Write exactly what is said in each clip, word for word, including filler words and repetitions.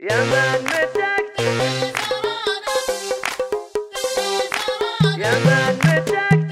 يا من مسكت يا من مسكت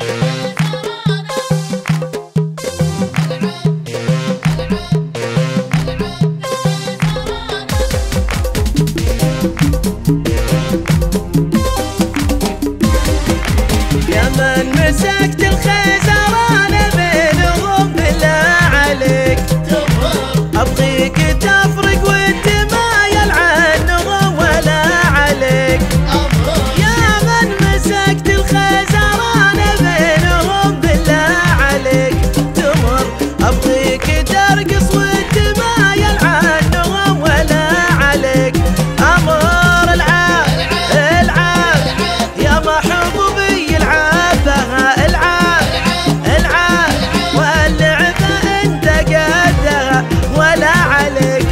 يا من مسكت الخيزران بينهم بالله عليك ابغيك تفرق وتمايل عنهم ولا عليك. يا من مسكت الخيزران بينهم بالله عليك تمر ابغيك ترقص وتمايل عنهم ولا عليك. امر العاب العاب يا محبوبي العابها العاب العاب واللعبه انت قدها ولا عليك.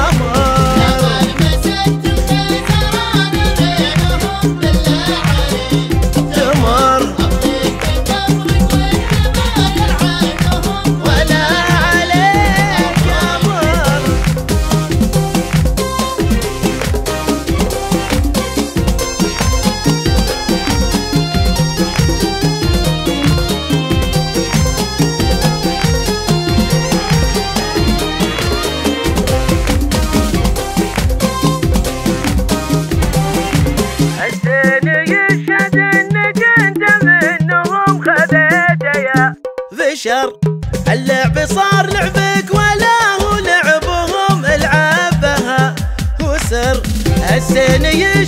فشر اللعب صار لعبك ولا هو لعبهم العابها وسر السن